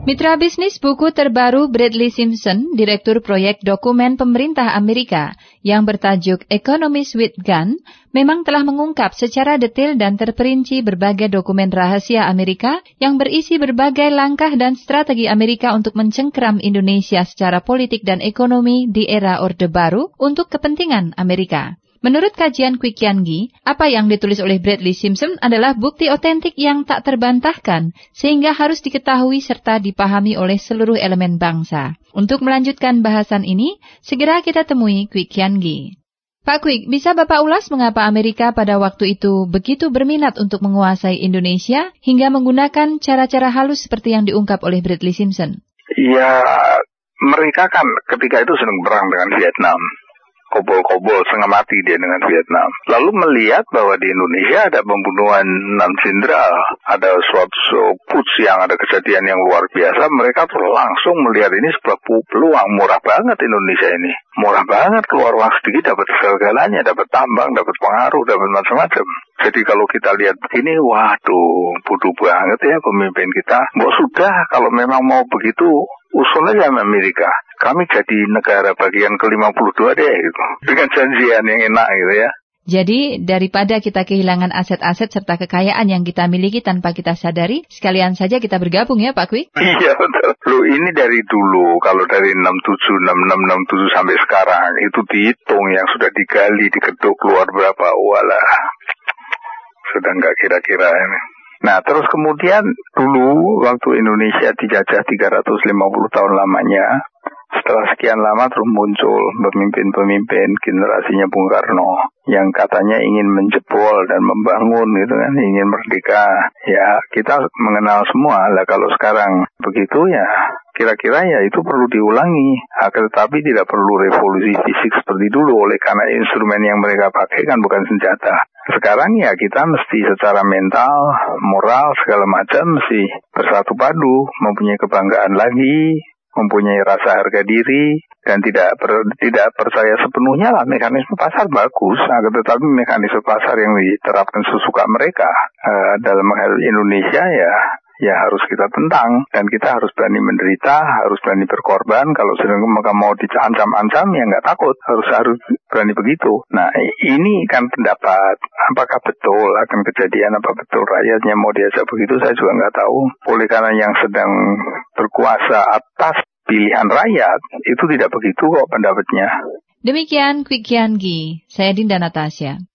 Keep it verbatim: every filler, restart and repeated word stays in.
Mitra bisnis buku terbaru Bradley Simpson, Direktur Proyek Dokumen Pemerintah Amerika, yang bertajuk Economist with Gun, memang telah mengungkap secara detail dan terperinci berbagai dokumen rahasia Amerika yang berisi berbagai langkah dan strategi Amerika untuk mencengkeram Indonesia secara politik dan ekonomi di era Orde Baru untuk kepentingan Amerika. Menurut kajian Kwi Kian Gi, apa yang ditulis oleh Bradley Simpson adalah bukti otentik yang tak terbantahkan, sehingga harus diketahui serta dipahami oleh seluruh elemen bangsa. Untuk melanjutkan bahasan ini, segera kita temui Kwi Kian Gi. Pak Kwi, bisa Bapak ulas mengapa Amerika pada waktu itu begitu berminat untuk menguasai Indonesia hingga menggunakan cara-cara halus seperti yang diungkap oleh Bradley Simpson? Ya, mereka kan ketika itu sedang perang dengan Vietnam. Kobol-kobol, setengah mati dia dengan Vietnam. Lalu melihat bahwa di Indonesia ada pembunuhan enam jenderal, ada suatu puts yang ada kejadian yang luar biasa, mereka tuh langsung melihat ini sebuah peluang. Murah banget Indonesia ini. Murah banget, keluar uang sedikit dapat segala-galanya, dapat tambang, dapat pengaruh, dapat macam-macam. Jadi kalau kita lihat begini, waduh, bodoh banget ya pemimpin kita. Mau sudah, kalau memang mau begitu, usul aja sama Amerika. Kami jadi negara bagian ke lima puluh dua deh, gitu. Dengan janjian yang enak gitu ya. Jadi, daripada kita kehilangan aset-aset serta kekayaan yang kita miliki tanpa kita sadari, sekalian saja kita bergabung ya Pak Kwi? Iya betul. Loh ini dari dulu, kalau dari enam puluh tujuh, enam puluh enam, enam puluh tujuh sampai sekarang, itu dihitung yang sudah digali, dikeduk keluar berapa, walah. Sudah nggak kira-kira ini. Nah, terus kemudian dulu waktu Indonesia dijajah tiga ratus lima puluh tahun lamanya, setelah sekian lama terus muncul pemimpin-pemimpin generasinya Bung Karno yang katanya ingin menjebol dan membangun gitu kan, ingin merdeka. Ya, kita mengenal semua lah kalau sekarang begitu ya. Kira-kira ya itu perlu diulangi, akan tetapi tidak perlu revolusi fisik seperti dulu, oleh karena instrumen yang mereka pakai kan bukan senjata. Sekarang ya kita mesti secara mental, moral, segala macam mesti bersatu padu, mempunyai kebanggaan lagi, mempunyai rasa harga diri, dan tidak per, tidak percaya sepenuhnya lah mekanisme pasar bagus, akan tetapi mekanisme pasar yang diterapkan sesuka mereka uh, dalam hal Indonesia ya ya harus kita tentang, dan kita harus berani menderita, harus berani berkorban. Kalau sedang mereka mau diancam-ancam ya nggak takut, harus harus berani begitu. Nah ini kan pendapat, apakah betul akan kejadian, apa betul rakyatnya mau diajak begitu, saya juga nggak tahu. Oleh karena yang sedang berkuasa atas pilihan rakyat itu tidak begitu kok pendapatnya. Demikian Kwi Kian Gi, saya Dinda Natasha.